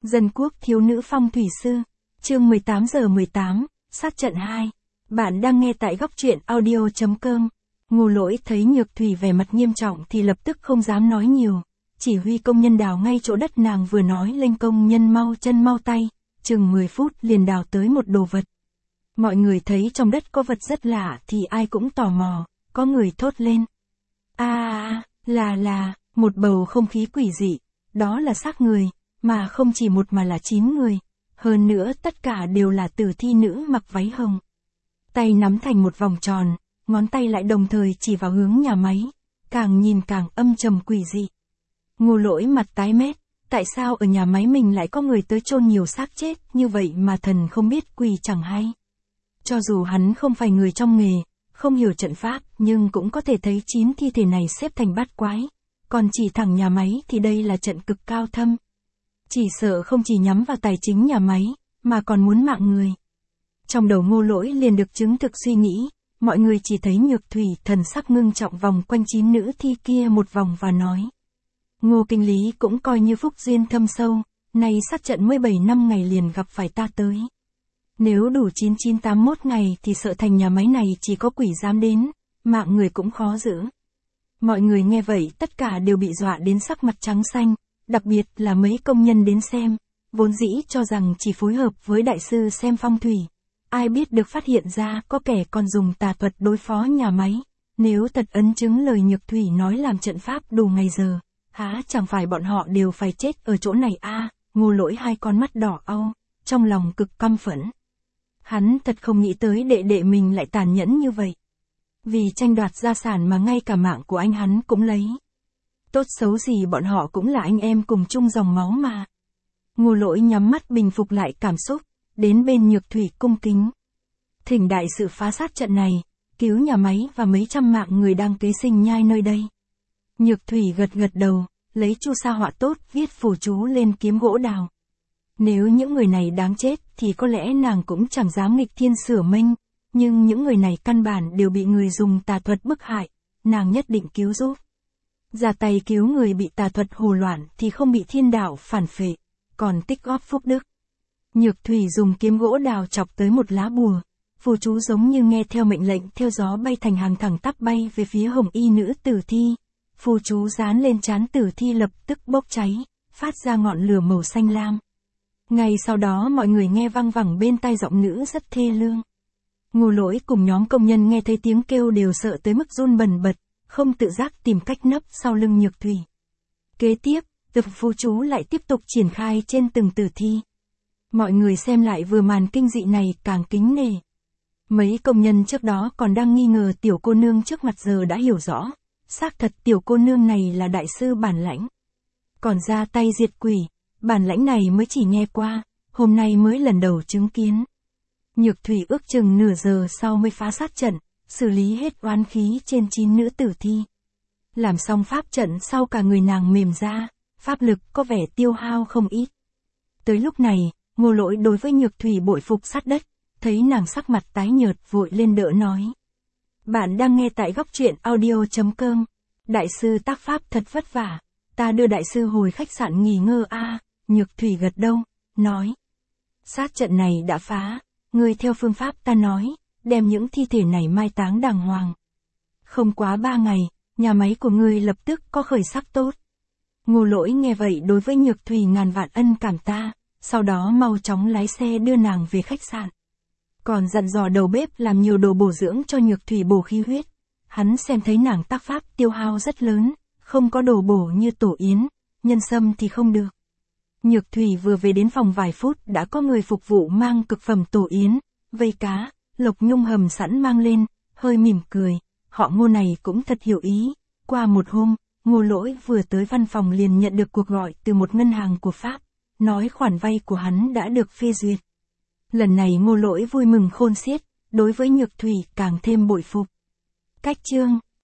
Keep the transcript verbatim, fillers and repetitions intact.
Dân quốc thiếu nữ phong thủy sư. Chương mười tám giờ mười tám, sát trận hai. Bạn đang nghe tại góc truyện audio chấm com. Ngô Lỗi thấy Nhược Thủy vẻ mặt nghiêm trọng thì lập tức không dám nói nhiều. Chỉ huy công nhân đào ngay chỗ đất nàng vừa nói lên, công nhân mau chân mau tay, chừng mười phút liền đào tới một đồ vật. Mọi người thấy trong đất có vật rất lạ thì ai cũng tò mò, có người thốt lên. A à, là là, một bầu không khí quỷ dị, đó là xác người, mà không chỉ một mà là chín người. Hơn nữa tất cả đều là tử thi nữ mặc váy hồng. Tay nắm thành một vòng tròn, ngón tay lại đồng thời chỉ vào hướng nhà máy, càng nhìn càng âm trầm quỷ dị. Ngô Lỗi mặt tái mét, tại sao ở nhà máy mình lại có người tới chôn nhiều xác chết như vậy mà thần không biết quỷ chẳng hay. Cho dù hắn không phải người trong nghề, không hiểu trận pháp, nhưng cũng có thể thấy chín thi thể này xếp thành bát quái. Còn chỉ thẳng nhà máy thì đây là trận cực cao thâm. Chỉ sợ không chỉ nhắm vào tài chính nhà máy, mà còn muốn mạng người. Trong đầu Ngô Lỗi liền được chứng thực suy nghĩ, mọi người chỉ thấy Nhược Thủy thần sắc ngưng trọng vòng quanh chín nữ thi kia một vòng và nói. Ngô kinh lý cũng coi như phúc duyên thâm sâu, nay sát trận mười bảy năm ngày liền gặp phải ta tới. Nếu đủ chín chín tám mốt ngày thì sợ thành nhà máy này chỉ có quỷ dám đến, mạng người cũng khó giữ. Mọi người nghe vậy tất cả đều bị dọa đến sắc mặt trắng xanh, đặc biệt là mấy công nhân đến xem, vốn dĩ cho rằng chỉ phối hợp với đại sư xem phong thủy. Ai biết được phát hiện ra có kẻ còn dùng tà thuật đối phó nhà máy, nếu thật ấn chứng lời Nhược Thủy nói làm trận pháp đủ ngày giờ, há chẳng phải bọn họ đều phải chết ở chỗ này a à? Ngô Lỗi hai con mắt đỏ au, trong lòng cực căm phẫn. Hắn thật không nghĩ tới đệ đệ mình lại tàn nhẫn như vậy. Vì tranh đoạt gia sản mà ngay cả mạng của anh hắn cũng lấy. Tốt xấu gì bọn họ cũng là anh em cùng chung dòng máu mà. Ngô Lỗi nhắm mắt bình phục lại cảm xúc, đến bên Nhược Thủy cung kính. Thỉnh đại sự phá sát trận này, cứu nhà máy và mấy trăm mạng người đang kế sinh nhai nơi đây. Nhược Thủy gật gật đầu, lấy chu sa họa tốt viết phù chú lên kiếm gỗ đào. Nếu những người này đáng chết thì có lẽ nàng cũng chẳng dám nghịch thiên sửa mênh, nhưng những người này căn bản đều bị người dùng tà thuật bức hại, nàng nhất định cứu giúp. Ra tay cứu người bị tà thuật hồ loạn thì không bị thiên đạo phản phệ, còn tích góp phúc đức. Nhược Thủy dùng kiếm gỗ đào chọc tới một lá bùa, phù chú giống như nghe theo mệnh lệnh theo gió bay thành hàng thẳng tắp bay về phía hồng y nữ tử thi. Phù chú dán lên trán tử thi lập tức bốc cháy, phát ra ngọn lửa màu xanh lam. Ngay sau đó mọi người nghe văng vẳng bên tai giọng nữ rất thê lương. Ngô Lỗi cùng nhóm công nhân nghe thấy tiếng kêu đều sợ tới mức run bần bật, không tự giác tìm cách nấp sau lưng Nhược Thủy. Kế tiếp, tập phù chú lại tiếp tục triển khai trên từng tử thi. Mọi người xem lại vừa màn kinh dị này càng kính nể. Mấy công nhân trước đó còn đang nghi ngờ tiểu cô nương trước mặt giờ đã hiểu rõ, xác thật tiểu cô nương này là đại sư bản lãnh. Còn ra tay diệt quỷ, bản lãnh này mới chỉ nghe qua, hôm nay mới lần đầu chứng kiến. Nhược Thủy ước chừng nửa giờ sau mới phá sát trận, xử lý hết oán khí trên chín nữ tử thi. Làm xong pháp trận sau cả người nàng mềm ra, pháp lực có vẻ tiêu hao không ít. Tới lúc này, Ngô Lỗi đối với Nhược Thủy bội phục sát đất, thấy nàng sắc mặt tái nhợt vội lên đỡ nói. Bạn đang nghe tại góc truyện audio chấm com. Đại sư tác pháp thật vất vả, ta đưa đại sư hồi khách sạn nghỉ ngơi a à? Nhược Thủy gật đầu, nói. Sát trận này đã phá, ngươi theo phương pháp ta nói, đem những thi thể này mai táng đàng hoàng. Không quá ba ngày, nhà máy của ngươi lập tức có khởi sắc tốt. Ngô Lỗi nghe vậy đối với Nhược Thủy ngàn vạn ân cảm ta, sau đó mau chóng lái xe đưa nàng về khách sạn. Còn dặn dò đầu bếp làm nhiều đồ bổ dưỡng cho Nhược Thủy bổ khí huyết. Hắn xem thấy nàng tác pháp tiêu hao rất lớn, không có đồ bổ như tổ yến, nhân sâm thì không được. Nhược Thủy vừa về đến phòng vài phút đã có người phục vụ mang cực phẩm tổ yến, vây cá, lộc nhung hầm sẵn mang lên, hơi mỉm cười, họ Ngô này cũng thật hiểu ý. Qua một hôm, Ngô Lỗi vừa tới văn phòng liền nhận được cuộc gọi từ một ngân hàng của Pháp, nói khoản vay của hắn đã được phê duyệt. Lần này Ngô Lỗi vui mừng khôn xiết, đối với Nhược Thủy càng thêm bội phục. Cách chương